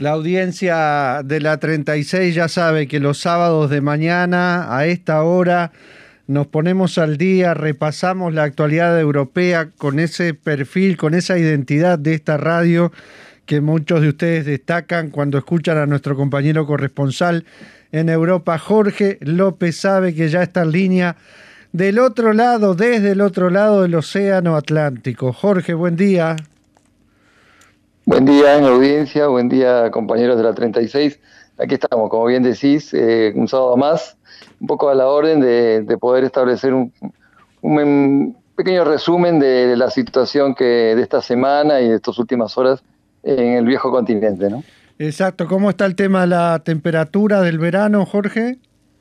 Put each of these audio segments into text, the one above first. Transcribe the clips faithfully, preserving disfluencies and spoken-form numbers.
La audiencia de la treinta y seis ya sabe que los sábados de mañana a esta hora nos ponemos al día, repasamos la actualidad europea con ese perfil, con esa identidad de esta radio que muchos de ustedes destacan cuando escuchan a nuestro compañero corresponsal en Europa. Jorge López sabe que ya está en línea del otro lado, desde el otro lado del océano Atlántico. Jorge, buen día. Buen día en la audiencia, buen día compañeros de la treinta y seis. Aquí estamos, como bien decís, eh, un sábado más, un poco a la orden de, de poder establecer un, un pequeño resumen de la situación que de esta semana y de estas últimas horas en el viejo continente, ¿no? Exacto. ¿Cómo está el tema de la temperatura del verano, Jorge?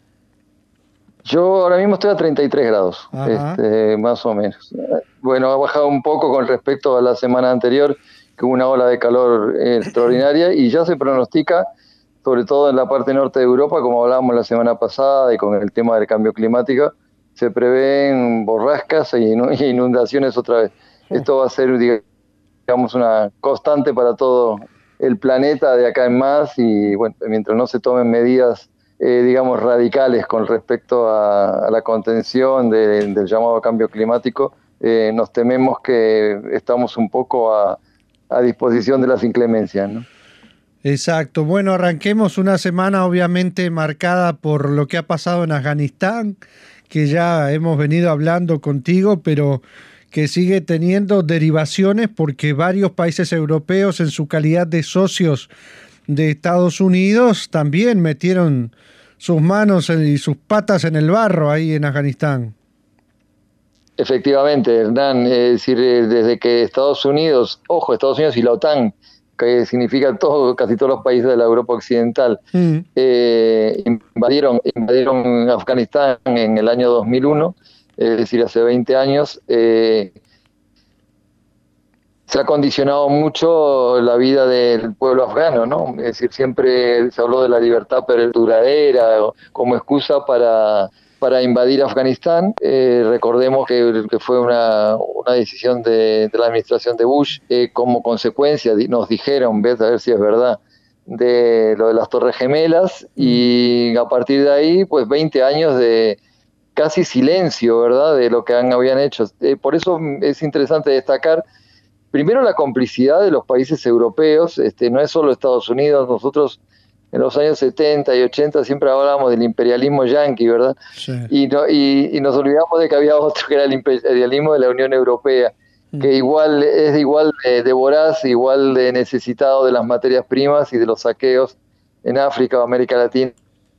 Yo ahora mismo estoy a treinta y tres grados, este, más o menos. Bueno, ha bajado un poco con respecto a la semana anterior, que hubo una ola de calor extraordinaria, y ya se pronostica, sobre todo en la parte norte de Europa, como hablábamos la semana pasada, y con el tema del cambio climático, se prevén borrascas e inundaciones otra vez. Esto va a ser, digamos, una constante para todo el planeta de acá en más, y bueno, mientras no se tomen medidas Eh, digamos, radicales con respecto a, a la contención de, del llamado cambio climático, eh, nos tememos que estamos un poco a, a disposición de las inclemencias, ¿no? Exacto. Bueno, arranquemos una semana obviamente marcada por lo que ha pasado en Afganistán, que ya hemos venido hablando contigo, pero que sigue teniendo derivaciones porque varios países europeos, en su calidad de socios de Estados Unidos, también metieron sus manos y sus patas en el barro ahí en Afganistán. Efectivamente, Hernán, es decir, desde que Estados Unidos, ojo, Estados Unidos y la OTAN, que significa todo, casi todos los países de la Europa Occidental, mm. eh, invadieron, invadieron Afganistán en el año dos mil uno, es decir, hace veinte años, eh, se ha condicionado mucho la vida del pueblo afgano, ¿no? Es decir, siempre se habló de la libertad duradera como excusa para, para invadir Afganistán. Eh, recordemos que, que fue una, una decisión de, de la administración de Bush, eh, como consecuencia, nos dijeron, ves, a ver si es verdad, de lo de las Torres Gemelas, y a partir de ahí, pues veinte años de casi silencio, ¿verdad?, de lo que han, habían hecho. Eh, por eso es interesante destacar primero la complicidad de los países europeos. Este, no es solo Estados Unidos. Nosotros en los años setenta y ochenta siempre hablábamos del imperialismo yanqui, ¿verdad? Sí. Y, no, y, y nos olvidamos de que había otro que era el imperialismo de la Unión Europea, mm. que igual es igual de, de voraz, igual de necesitado de las materias primas y de los saqueos en África o América Latina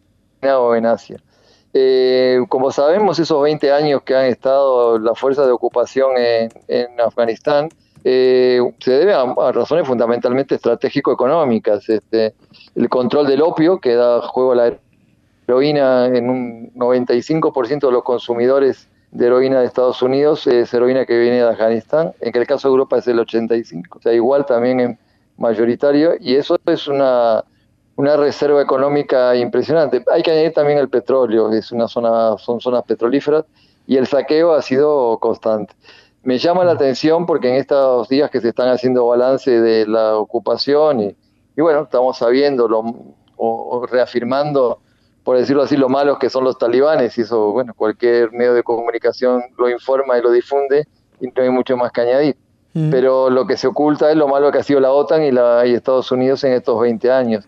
o en Asia. Eh, como sabemos, esos veinte años que han estado las fuerzas de ocupación en, en Afganistán, Eh, se debe a, a razones fundamentalmente estratégico-económicas. Este, el control del opio, que da juego a la heroína. En un noventa y cinco por ciento de los consumidores de heroína de Estados Unidos es heroína que viene de Afganistán. En el caso de Europa es el ochenta y cinco por ciento, o sea, igual también es mayoritario, y eso es una, una reserva económica impresionante. Hay que añadir también el petróleo, es una zona, son zonas petrolíferas, y el saqueo ha sido constante. Me llama la atención porque en estos días que se están haciendo balance de la ocupación y, y bueno, estamos sabiendo lo, o, o reafirmando, por decirlo así, lo malos que son los talibanes, y eso, bueno, cualquier medio de comunicación lo informa y lo difunde, y no hay mucho más que añadir. Mm. Pero lo que se oculta es lo malo que ha sido la OTAN y, la, y Estados Unidos en estos veinte años.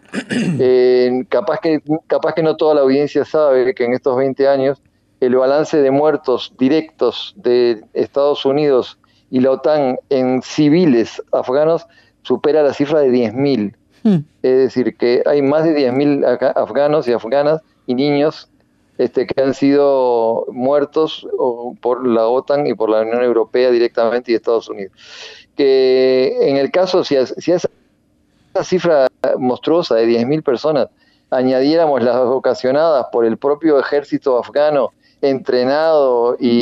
Eh, capaz que, capaz que no toda la audiencia sabe que en estos veinte años el balance de muertos directos de Estados Unidos y la OTAN en civiles afganos supera la cifra de diez mil. Hmm. Es decir, que hay más de diez mil afganos y afganas y niños este, que han sido muertos por la OTAN y por la Unión Europea directamente y Estados Unidos. Que en el caso, si a, si a esa cifra monstruosa de diez mil personas añadiéramos las ocasionadas por el propio ejército afgano, entrenado y,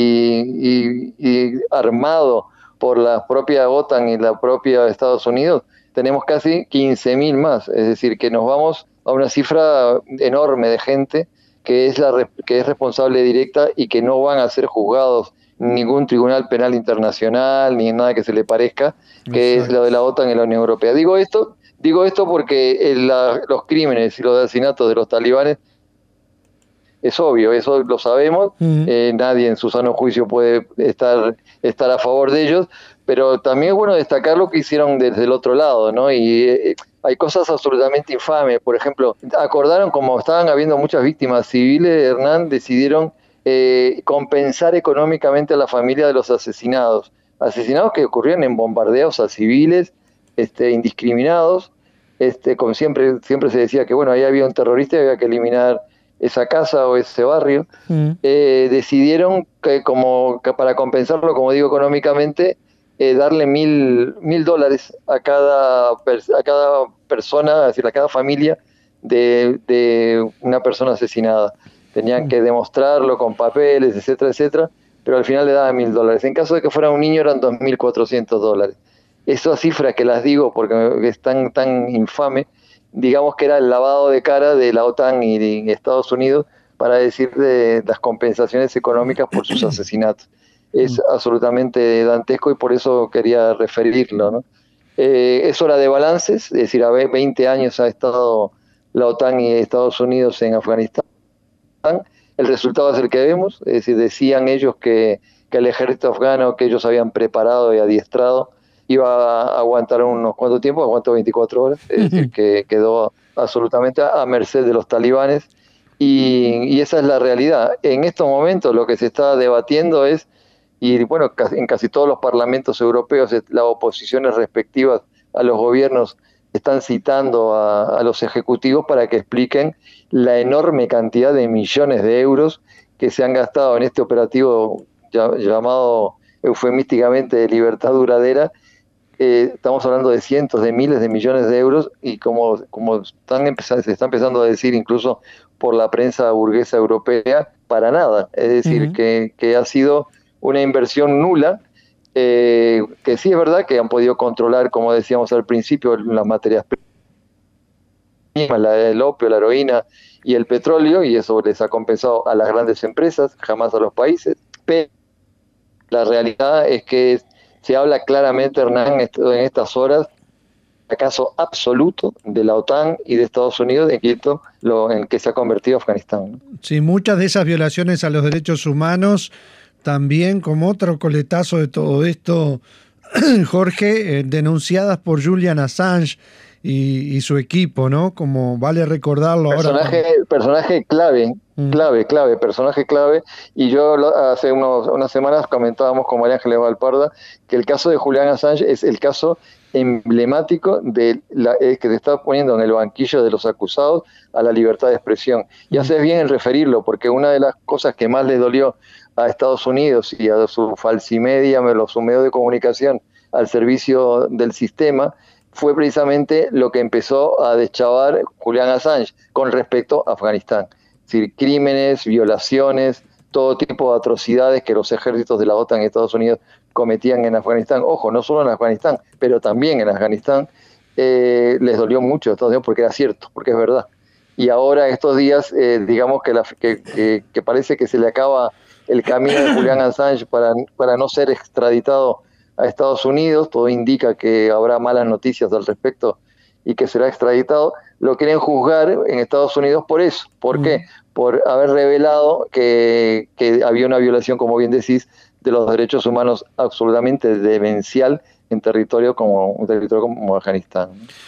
y, y armado por la propia OTAN y la propia Estados Unidos, tenemos casi quince mil más. Es decir, que nos vamos a una cifra enorme de gente que es, la, que es responsable directa y que no van a ser juzgados en ningún tribunal penal internacional ni en nada que se le parezca, que Exacto. es lo de la OTAN y la Unión Europea. Digo esto Digo esto porque el, la, los crímenes y los asesinatos de los talibanes es obvio, eso lo sabemos, uh-huh. eh, nadie en su sano juicio puede estar, estar a favor de ellos, pero también es bueno destacar lo que hicieron desde el otro lado, ¿no? Y eh, hay cosas absolutamente infames, por ejemplo, acordaron, como estaban habiendo muchas víctimas civiles, Hernán, decidieron eh, compensar económicamente a la familia de los asesinados, asesinados que ocurrían en bombardeos a civiles este, indiscriminados, este, como siempre, siempre se decía que bueno, ahí había un terrorista y había que eliminar esa casa o ese barrio, mm. eh, decidieron que como que para compensarlo, como digo, económicamente, eh, darle mil, mil dólares a cada, a cada persona, es decir, a cada familia de, de una persona asesinada. Tenían mm. que demostrarlo con papeles, etcétera, etcétera, pero al final le daban mil dólares. En caso de que fuera un niño eran dos mil cuatrocientos dólares. Esas cifras que las digo porque es tan, tan infame, digamos que era el lavado de cara de la OTAN y de Estados Unidos para decir de las compensaciones económicas por sus asesinatos. Es absolutamente dantesco y por eso quería referirlo, ¿no? Eh, es hora de balances, es decir, a veinte años ha estado la OTAN y Estados Unidos en Afganistán. El resultado es el que vemos, es decir, decían ellos que, que el ejército afgano que ellos habían preparado y adiestrado iba a aguantar unos cuantos tiempos, aguantó veinticuatro horas, es decir, que quedó absolutamente a merced de los talibanes, y, y esa es la realidad. En estos momentos lo que se está debatiendo es, y bueno, en casi todos los parlamentos europeos, las oposiciones respectivas a los gobiernos están citando a, a los ejecutivos para que expliquen la enorme cantidad de millones de euros que se han gastado en este operativo llamado eufemísticamente de libertad duradera. Eh, estamos hablando de cientos de miles de millones de euros y como, como están empezando, se está empezando a decir incluso por la prensa burguesa europea, para nada. Es decir, uh-huh. que, que ha sido una inversión nula, eh, que sí es verdad que han podido controlar, como decíamos al principio, las materias primas, la, el opio, la heroína y el petróleo, y eso les ha compensado a las grandes empresas, jamás a los países, pero la realidad es que se habla claramente, Hernán, en estas horas, fracaso absoluto de la OTAN y de Estados Unidos en esto lo en que se ha convertido Afganistán, ¿no? Sí, muchas de esas violaciones a los derechos humanos, también como otro coletazo de todo esto, Jorge, eh, denunciadas por Julian Assange y, y su equipo, ¿no? Como vale recordarlo personaje, ahora. Personaje clave, mm. clave, clave, personaje clave. Y yo hace unos, unas semanas comentábamos con María Ángeles Valparda que el caso de Julian Assange es el caso emblemático de la, eh, que se está poniendo en el banquillo de los acusados a la libertad de expresión. Y haces bien en referirlo, porque una de las cosas que más les dolió a Estados Unidos y a su falsimedia, su medio de comunicación al servicio del sistema, fue precisamente lo que empezó a deschavar Julian Assange con respecto a Afganistán. Es decir, crímenes, violaciones, todo tipo de atrocidades que los ejércitos de la OTAN y Estados Unidos cometían en Afganistán. Ojo, no solo en Afganistán, pero también en Afganistán, eh, les dolió mucho a Estados Unidos porque era cierto, porque es verdad. Y ahora estos días, eh, digamos que, la, que, que, que parece que se le acaba el camino de Julian Assange para, para no ser extraditado a Estados Unidos. Todo indica que habrá malas noticias al respecto y que será extraditado. Lo quieren juzgar en Estados Unidos por eso. ¿Por mm. qué? Por haber revelado que, que había una violación, como bien decís, de los derechos humanos absolutamente demencial en territorio como un territorio como Afganistán.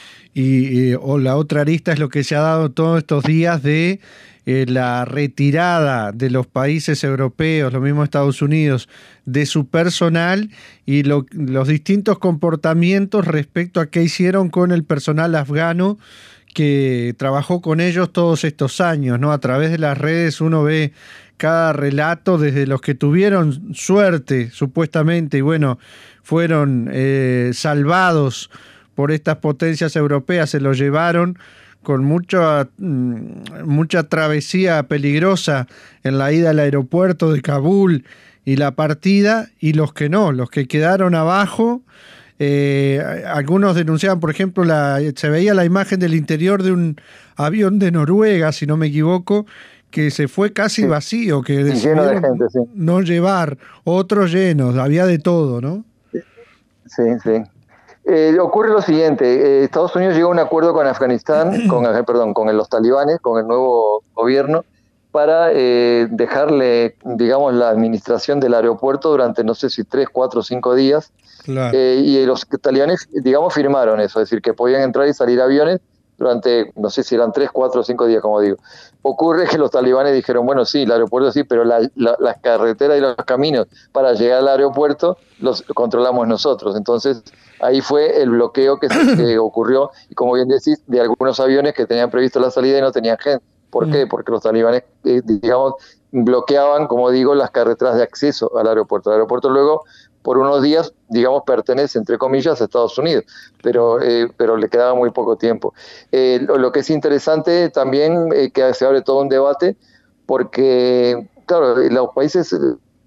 Y, y o la otra arista es lo que se ha dado todos estos días de eh, la retirada de los países europeos, lo mismo Estados Unidos, de su personal y lo, los distintos comportamientos respecto a qué hicieron con el personal afgano que trabajó con ellos todos estos años, ¿no? A través de las redes uno ve cada relato, desde los que tuvieron suerte, supuestamente, y bueno, fueron eh, salvados por estas potencias europeas, se los llevaron con mucha, mucha travesía peligrosa en la ida al aeropuerto de Kabul y la partida, y los que no, los que quedaron abajo. Eh, algunos denunciaban, por ejemplo, la, se veía la imagen del interior de un avión de Noruega, si no me equivoco, que se fue casi sí. vacío, que decidieron lleno de gente, sí. no llevar, otros llenos, había de todo, ¿no? Sí, sí. Eh, ocurre lo siguiente, eh, Estados Unidos llegó a un acuerdo con Afganistán, con, perdón, con los talibanes, con el nuevo gobierno, para eh, dejarle, digamos, la administración del aeropuerto durante, no sé si tres, cuatro o cinco días, Claro. eh, y los talibanes, digamos, firmaron eso, es decir, que podían entrar y salir aviones durante, no sé si eran tres, cuatro o cinco días, como digo. Ocurre que los talibanes dijeron, bueno, sí, el aeropuerto sí, pero la, la, las carreteras y los caminos para llegar al aeropuerto los controlamos nosotros. Entonces, ahí fue el bloqueo que, se, que ocurrió, y como bien decís, de algunos aviones que tenían previsto la salida y no tenían gente. ¿Por qué? Porque los talibanes, eh, digamos, bloqueaban, como digo, las carreteras de acceso al aeropuerto. El aeropuerto luego, por unos días, digamos, pertenece, entre comillas, a Estados Unidos, pero, eh, pero le quedaba muy poco tiempo. Eh, lo, lo que es interesante también, eh, que se abre todo un debate, porque, claro, los países,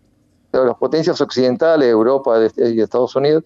las potencias occidentales, Europa y Estados Unidos,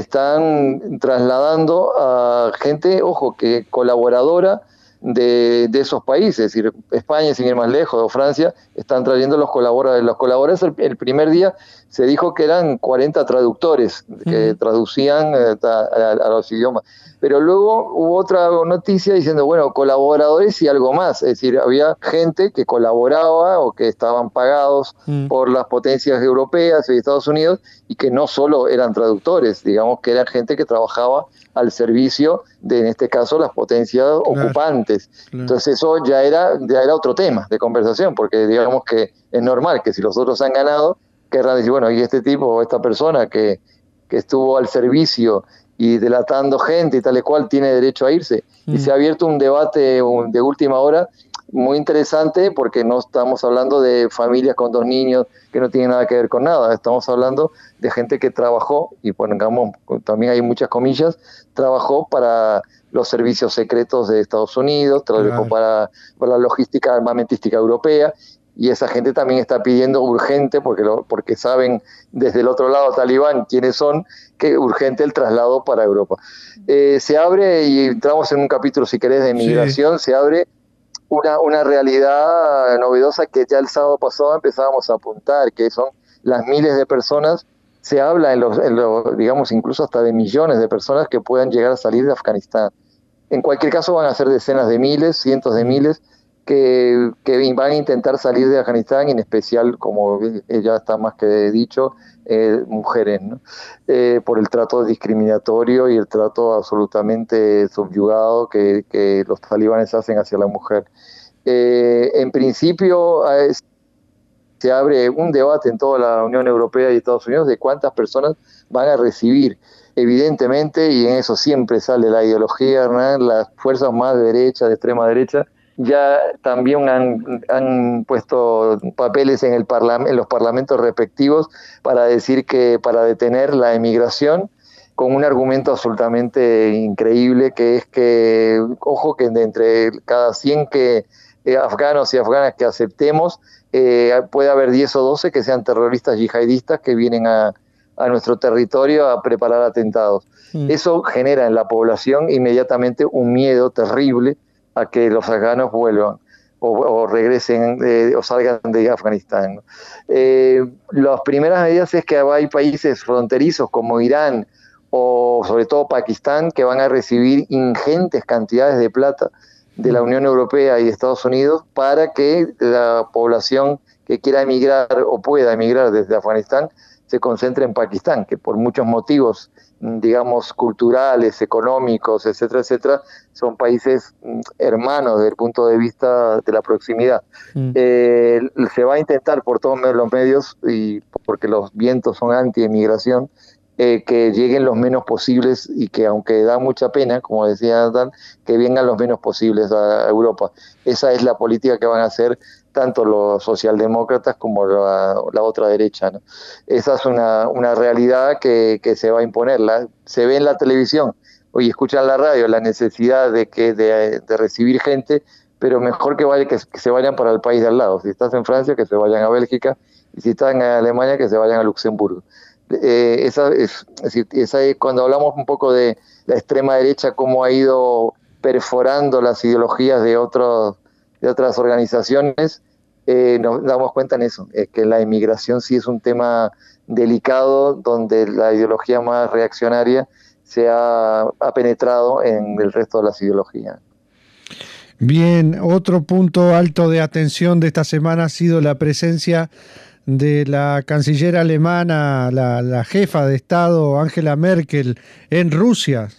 están trasladando a gente, ojo, que colaboradora de, de esos países, es decir, España, sin ir más lejos, o Francia, están trayendo los colaboradores. Los colaboradores, el, el primer día se dijo que eran cuarenta traductores que uh-huh. traducían eh, a, a, a los idiomas, pero luego hubo otra noticia diciendo, bueno, colaboradores y algo más, es decir, había gente que colaboraba o que estaban pagados uh-huh. por las potencias europeas y Estados Unidos, y que no solo eran traductores, digamos que eran gente que trabajaba al servicio de, en este caso, las potencias claro, ocupantes. Claro. Entonces eso ya era, ya era otro tema de conversación, porque digamos que es normal que si los otros han ganado, querrán decir, bueno, y este tipo o esta persona que, que estuvo al servicio y delatando gente y tal y cual tiene derecho a irse. Mm. Y se ha abierto un debate un, de última hora muy interesante, porque no estamos hablando de familias con dos niños que no tienen nada que ver con nada, estamos hablando de gente que trabajó, y pongamos, también hay muchas comillas, trabajó para los servicios secretos de Estados Unidos, trabajó claro. para, para la logística armamentística europea, y esa gente también está pidiendo urgente, porque, lo, porque saben desde el otro lado talibán quiénes son, que urgente el traslado para Europa. Eh, se abre, y entramos en un capítulo, si querés, de migración, sí. se abre Una, una realidad novedosa que ya el sábado pasado empezábamos a apuntar, que son las miles de personas. Se habla, en los, en los, digamos, incluso hasta de millones de personas que puedan llegar a salir de Afganistán. En cualquier caso van a ser decenas de miles, cientos de miles, que, que van a intentar salir de Afganistán, y en especial, como ya está más que dicho, eh, mujeres, ¿no? Eh, por el trato discriminatorio y el trato absolutamente subyugado que, que los talibanes hacen hacia la mujer. Eh, en principio eh, se abre un debate en toda la Unión Europea y Estados Unidos de cuántas personas van a recibir. Evidentemente, y en eso siempre sale la ideología, ¿no? Las fuerzas más de derecha, de extrema derecha, ya también han, han puesto papeles en, el parla- en los parlamentos respectivos para decir que para detener la emigración, con un argumento absolutamente increíble, que es que, ojo, que de entre cada cien que, eh, afganos y afganas que aceptemos, eh, puede haber diez o doce que sean terroristas yihadistas que vienen a, a nuestro territorio a preparar atentados. Mm. Eso genera en la población inmediatamente un miedo terrible a que los afganos vuelvan o, o regresen eh, o salgan de Afganistán, ¿no? Eh, las primeras medidas es que hay países fronterizos como Irán o sobre todo Pakistán que van a recibir ingentes cantidades de plata de la Unión Europea y de Estados Unidos para que la población que quiera emigrar o pueda emigrar desde Afganistán se concentre en Pakistán, que por muchos motivos, digamos, culturales, económicos, etcétera, etcétera, son países hermanos desde el punto de vista de la proximidad. Mm. Eh, se va a intentar por todos los medios, y porque los vientos son anti-emigración, eh, que lleguen los menos posibles, y que, aunque da mucha pena, como decía Dan, que vengan los menos posibles a Europa. Esa es la política que van a hacer tanto los socialdemócratas como la, la otra derecha, ¿no? Esa es una, una realidad que, que se va a imponer. La, se ve en la televisión, oye, escuchan la radio, la necesidad de, que, de, de recibir gente, pero mejor que, vaya, que, que se vayan para el país de al lado. Si estás en Francia, que se vayan a Bélgica, y si estás en Alemania, que se vayan a Luxemburgo. Eh, esa es, es decir, esa es cuando hablamos un poco de la extrema derecha, cómo ha ido perforando las ideologías de otros de otras organizaciones, eh, nos damos cuenta en eso, es que la inmigración sí es un tema delicado, donde la ideología más reaccionaria se ha, ha penetrado en el resto de las ideologías. Bien, otro punto alto de atención de esta semana ha sido la presencia de la canciller alemana, la, la jefa de Estado, Angela Merkel, en Rusia.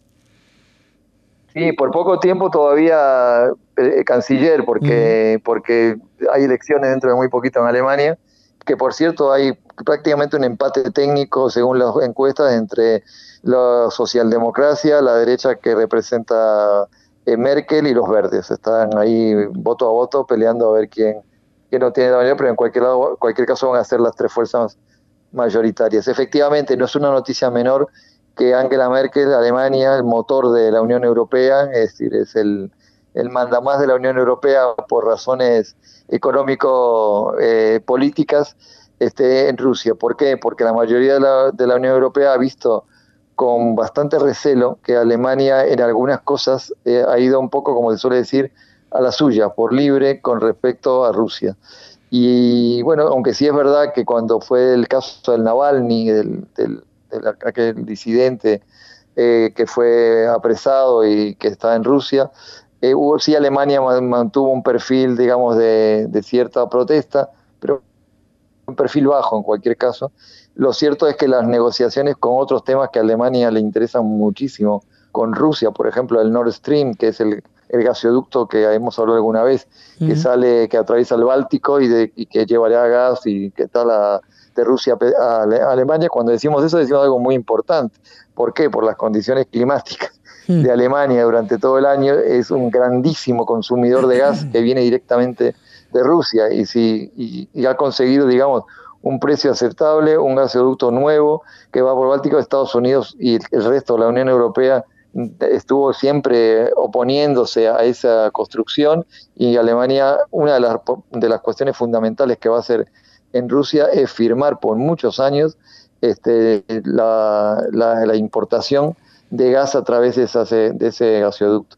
Sí, por poco tiempo todavía eh, canciller, porque, mm. porque hay elecciones dentro de muy poquito en Alemania, que por cierto hay prácticamente un empate técnico según las encuestas entre la socialdemocracia, la derecha que representa eh, Merkel y los verdes. Están ahí voto a voto peleando a ver quién, quién no tiene la mayoría, pero en cualquier, lado, cualquier caso van a ser las tres fuerzas mayoritarias. Efectivamente, no es una noticia menor que Angela Merkel, Alemania, el motor de la Unión Europea, es decir, es el, el mandamás de la Unión Europea por razones económico-políticas, eh, esté en Rusia. ¿Por qué? Porque la mayoría de la, de la Unión Europea ha visto con bastante recelo que Alemania en algunas cosas eh, ha ido un poco, como se suele decir, a la suya, por libre con respecto a Rusia. Y bueno, aunque sí es verdad que cuando fue el caso del Navalny, del, del, del aquel disidente eh, que fue apresado y que está en Rusia, eh, hubo, sí Alemania mantuvo un perfil, digamos, de, de cierta protesta, pero un perfil bajo en cualquier caso. Lo cierto es que las negociaciones con otros temas que a Alemania le interesan muchísimo, con Rusia, por ejemplo, el Nord Stream, que es el, el gasoducto que hemos hablado alguna vez, uh-huh. que sale, que atraviesa el Báltico y, de, y que llevaría gas y que tal a, de Rusia a, a Alemania. Cuando decimos eso, decimos algo muy importante. ¿Por qué? Por las condiciones climáticas uh-huh. de Alemania durante todo el año. Es un grandísimo consumidor de gas que viene directamente de Rusia y, si, y, y ha conseguido, digamos, un precio aceptable, un gasoducto nuevo que va por Báltico. Estados Unidos y el resto de la Unión Europea estuvo siempre oponiéndose a esa construcción, y Alemania, una de las, de las cuestiones fundamentales que va a hacer en Rusia es firmar por muchos años este, la, la, la importación de gas a través de, esa, de ese gasoducto.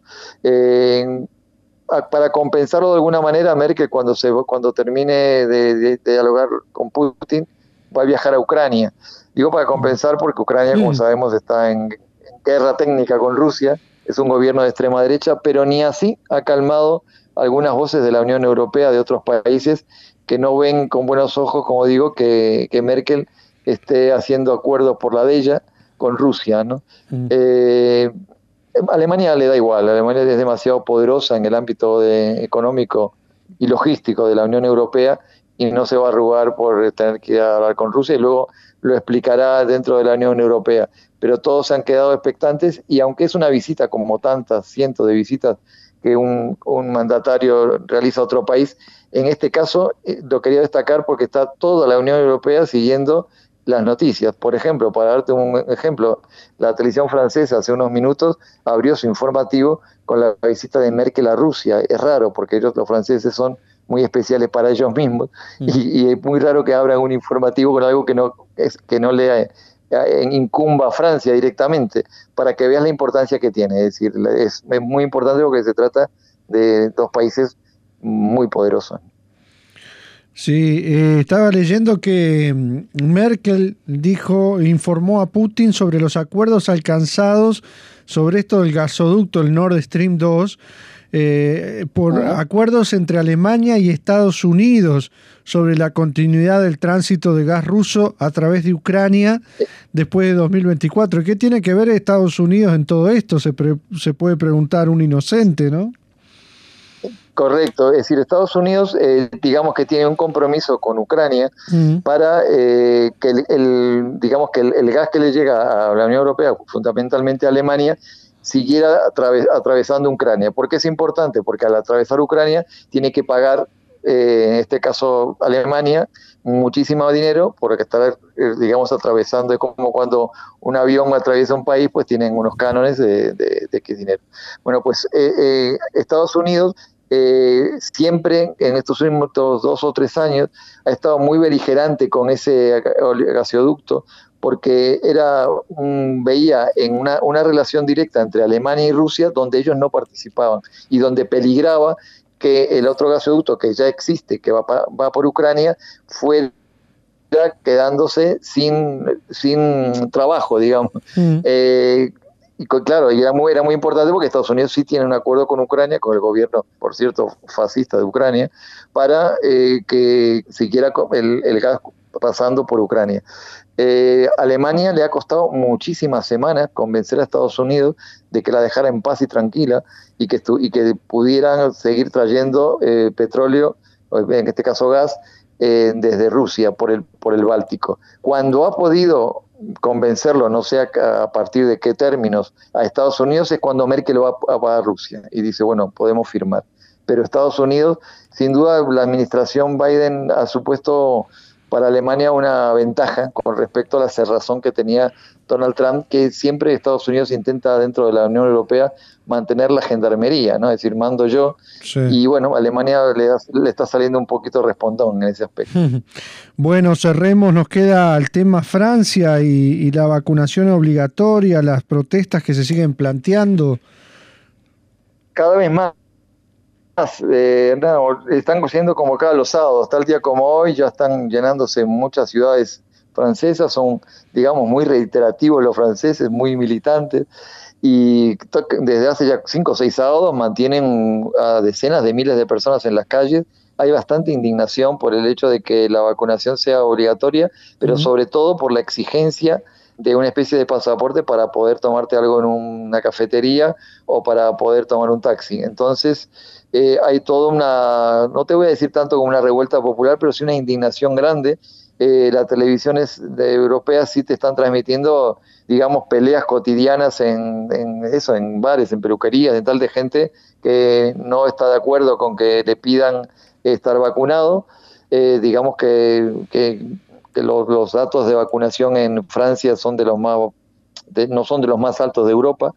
Eh, para compensarlo de alguna manera, Merkel cuando, se, cuando termine de, de, de dialogar con Putin va a viajar a Ucrania. Digo para compensar porque Ucrania, como sabemos, está en guerra técnica con Rusia, es un gobierno de extrema derecha, pero ni así ha calmado algunas voces de la Unión Europea, de otros países, que no ven con buenos ojos, como digo, que, que Merkel esté haciendo acuerdos por la de ella con Rusia, ¿no? Mm. Eh, Alemania le da igual, Alemania es demasiado poderosa en el ámbito de, económico y logístico de la Unión Europea, y no se va a arrugar por tener que ir a hablar con Rusia, y luego lo explicará dentro de la Unión Europea. Pero todos se han quedado expectantes, y aunque es una visita como tantas cientos de visitas que un, un mandatario realiza a otro país, en este caso eh, lo quería destacar porque está toda la Unión Europea siguiendo las noticias. Por ejemplo, para darte un ejemplo, la televisión francesa hace unos minutos abrió su informativo con la visita de Merkel a Rusia. Es raro porque ellos, los franceses, son muy especiales para ellos mismos, mm. y, y es muy raro que abran un informativo con algo que no, es, que no le incumba a Francia directamente, para que veas la importancia que tiene. Es decir, es, es muy importante porque se trata de dos países muy poderosos. Sí, eh, estaba leyendo que Merkel dijo, informó a Putin sobre los acuerdos alcanzados sobre esto del gasoducto, el Nord Stream dos, eh, por uh-huh. acuerdos entre Alemania y Estados Unidos sobre la continuidad del tránsito de gas ruso a través de Ucrania después de dos mil veinticuatro. ¿Qué tiene que ver Estados Unidos en todo esto? Se, pre- se puede preguntar un inocente, ¿no? Correcto, es decir, Estados Unidos, eh, digamos que tiene un compromiso con Ucrania uh-huh. para eh, que el, el, digamos que el, el gas que le llega a la Unión Europea, fundamentalmente a Alemania, siguiera atraves, atravesando Ucrania. ¿Por qué es importante? Porque al atravesar Ucrania tiene que pagar, eh, en este caso Alemania, muchísimo dinero, porque estar, eh, digamos, atravesando, es como cuando un avión atraviesa un país, pues tienen unos cánones de, de, de qué dinero. Bueno, pues eh, eh, Estados Unidos Eh, siempre en estos últimos dos o tres años ha estado muy beligerante con ese gasoducto, porque era un, veía en una, una relación directa entre Alemania y Rusia donde ellos no participaban, y donde peligraba que el otro gasoducto que ya existe, que va, va por Ucrania, fuera quedándose sin, sin trabajo, digamos. Mm. Eh, y claro, y era muy, era muy importante porque Estados Unidos sí tiene un acuerdo con Ucrania, con el gobierno, por cierto, fascista de Ucrania, para eh, que siquiera el, el gas pasando por Ucrania. Eh, Alemania le ha costado muchísimas semanas convencer a Estados Unidos de que la dejara en paz y tranquila y que, y que pudieran seguir trayendo eh, petróleo, en este caso gas, eh, desde Rusia por el, por el Báltico. Cuando ha podido convencerlo, no sé a, a partir de qué términos, a Estados Unidos, es cuando Merkel va a, va a Rusia y dice, bueno, podemos firmar. Pero Estados Unidos, sin duda, la administración Biden ha supuesto para Alemania una ventaja con respecto a la cerrazón que tenía Donald Trump, que siempre Estados Unidos intenta dentro de la Unión Europea mantener la gendarmería, ¿no? Es decir, mando yo, sí. Y bueno, Alemania le, da, le está saliendo un poquito respondón en ese aspecto. Bueno, cerremos, nos queda el tema Francia y, y la vacunación obligatoria, las protestas que se siguen planteando. Cada vez más. Eh, no, están siendo convocados los sábados, tal día como hoy, ya están llenándose muchas ciudades francesas, son, digamos, muy reiterativos los franceses, muy militantes, y desde hace ya cinco o seis sábados mantienen a decenas de miles de personas en las calles. Hay bastante indignación por el hecho de que la vacunación sea obligatoria, pero uh-huh. sobre todo por la exigencia de una especie de pasaporte para poder tomarte algo en una cafetería o para poder tomar un taxi. Entonces, eh, hay toda una, no te voy a decir tanto como una revuelta popular, pero sí una indignación grande. Eh, las televisiones de europeas sí te están transmitiendo, digamos, peleas cotidianas en, en eso, en bares, en peluquerías, en tal de gente que no está de acuerdo con que le pidan estar vacunado. Eh, digamos que, que, que los, los datos de vacunación en Francia son de los más, de, no son de los más altos de Europa.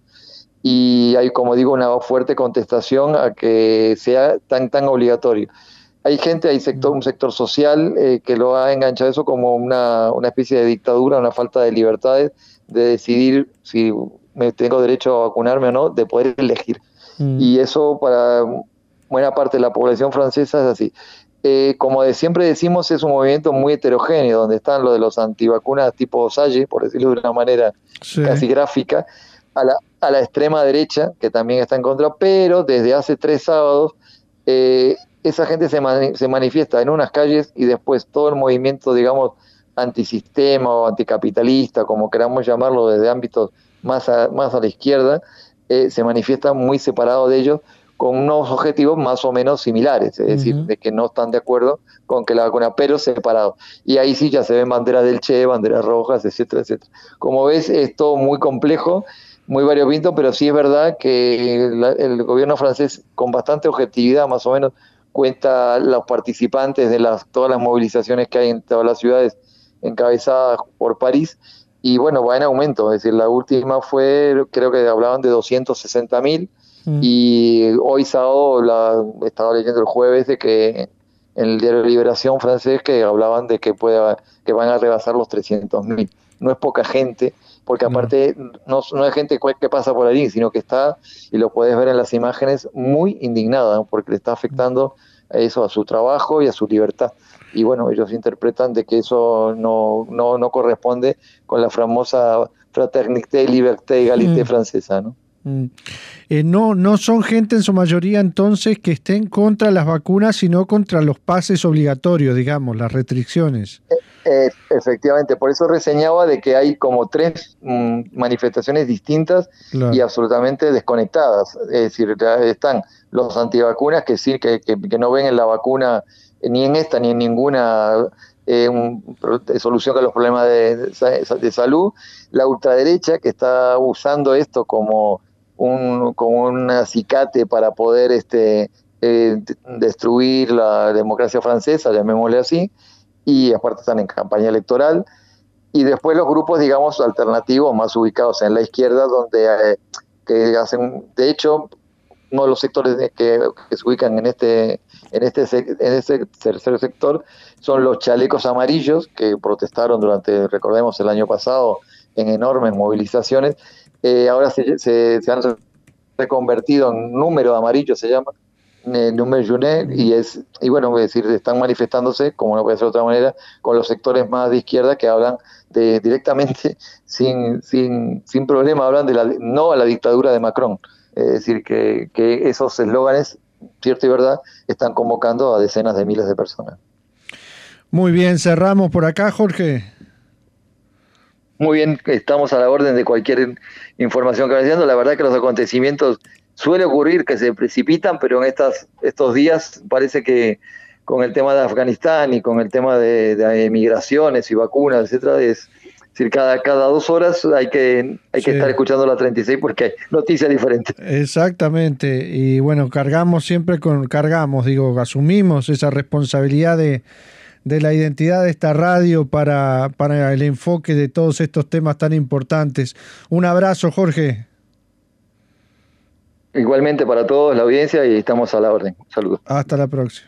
Y hay, como digo, una fuerte contestación a que sea tan tan obligatorio. Hay gente, hay sector, un sector social eh, que lo ha enganchado eso como una, una especie de dictadura, una falta de libertades, de decidir si me tengo derecho a vacunarme o no, de poder elegir. Mm. Y eso para buena parte de la población francesa es así. Eh, como de siempre decimos, es un movimiento muy heterogéneo, donde están los de los antivacunas tipo Salle, por decirlo de una manera sí. casi gráfica, a la, a la extrema derecha, que también está en contra, pero desde hace tres sábados eh, esa gente se, mani- se manifiesta en unas calles y después todo el movimiento, digamos, antisistema o anticapitalista, como queramos llamarlo, desde ámbitos más a, más a la izquierda, eh, se manifiesta muy separado de ellos, con unos objetivos más o menos similares, es decir, uh-huh. de que no están de acuerdo con que la vacuna, pero separados. Y ahí sí ya se ven banderas del Che, banderas rojas, etcétera, etcétera. Como ves, es todo muy complejo, muy variopinto, pero sí es verdad que la, el gobierno francés, con bastante objetividad, más o menos, cuenta los participantes de las, todas las movilizaciones que hay en todas las ciudades encabezadas por París, y bueno, va en aumento, es decir, la última fue, creo que hablaban de doscientos sesenta mil, mm. y hoy sábado, la, estaba leyendo el jueves de que en el diario Liberación francés que hablaban de que, pueda, que van a rebasar los trescientos mil. No es poca gente, porque aparte mm. no, no es gente que pasa por allí, sino que está, y lo puedes ver en las imágenes, muy indignada, ¿no? Porque le está afectando a eso, a su trabajo y a su libertad. Y bueno, ellos interpretan de que eso no, no, no corresponde con la famosa fraternité, liberté, égalité mm. francesa, ¿no? Mm. Eh, no, no son gente en su mayoría entonces que estén contra las vacunas, sino contra los pases obligatorios, digamos, las restricciones. Eh, eh, efectivamente, por eso reseñaba de que hay como tres mm, manifestaciones distintas claro. y absolutamente desconectadas. Es decir, están los antivacunas que sí, que, que, que no ven en la vacuna ni en esta ni en ninguna eh, un, solución a los problemas de, de, de salud, la ultraderecha que está usando esto como un, como un acicate para poder este, eh, destruir la democracia francesa, llamémosle así, y aparte están en campaña electoral, y después los grupos, digamos, alternativos más ubicados en la izquierda, donde eh, que hacen, de hecho, uno de los sectores que, que se ubican en este en este en este tercer sector son los chalecos amarillos que protestaron durante, recordemos, el año pasado en enormes movilizaciones. Eh, ahora se, se, se han reconvertido en número de amarillos, se llama, eh, Numer Junet, y es y bueno, es decir, están manifestándose, como no puede ser de otra manera, con los sectores más de izquierda que hablan de directamente, sin, sin, sin problema, hablan de la no a la dictadura de Macron. Es decir, que, que esos eslóganes, cierto y verdad, están convocando a decenas de miles de personas. Muy bien, cerramos por acá, Jorge. Muy bien, estamos a la orden de cualquier información que vaya dando. La verdad que los acontecimientos suele ocurrir que se precipitan, pero en estas, estos días parece que con el tema de Afganistán y con el tema de, de migraciones y vacunas, etcétera, es, es decir, cada, cada dos horas hay que, hay que Sí. estar escuchando la treinta y seis porque hay noticias diferentes. Exactamente, y bueno, cargamos siempre con, cargamos, digo, asumimos esa responsabilidad de, de la identidad de esta radio para, para el enfoque de todos estos temas tan importantes. Un abrazo, Jorge. Igualmente para todos, la audiencia, y estamos a la orden. Saludos. Hasta la próxima.